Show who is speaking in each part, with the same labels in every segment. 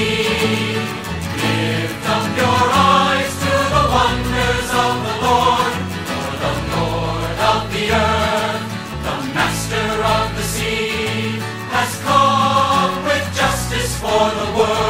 Speaker 1: sea. Lift up your eyes to the wonders of the Lord, for the Lord of the earth, the Master of the sea, has come with justice for the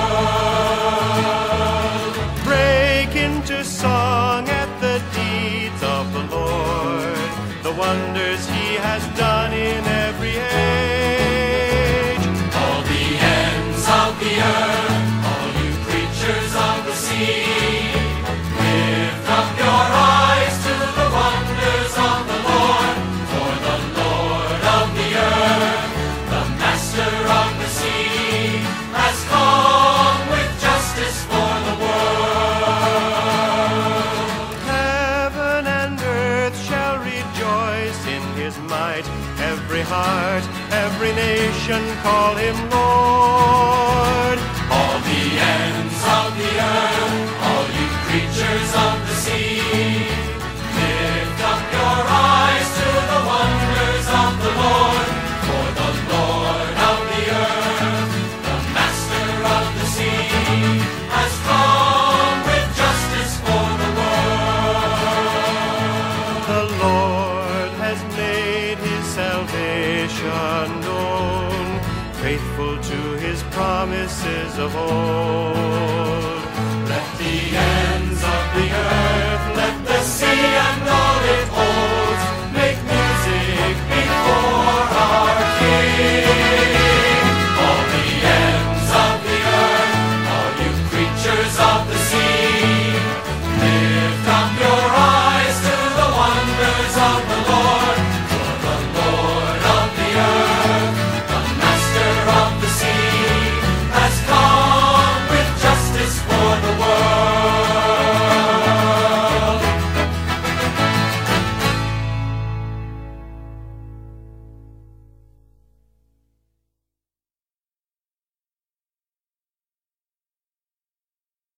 Speaker 1: world.
Speaker 2: Break into song at the deeds of the Lord, the wonders he has done in every age.
Speaker 1: All the ends of the earth, all you creatures of the sea, lift up your eyes to the wonders of the Lord, for the Lord of the earth, the Master of the sea, has come with justice for the world.
Speaker 2: Heaven and earth shall rejoice in his might. Every heart, every nation call him Lord.
Speaker 1: All the ends of the earth, all you creatures of the sea, lift up your eyes to the wonders of the Lord, for the Lord of the earth, the Master of the sea, has come with justice for the world.
Speaker 2: The Lord has made his salvation known, faithful to his promises of old.
Speaker 1: Let the ends of the earth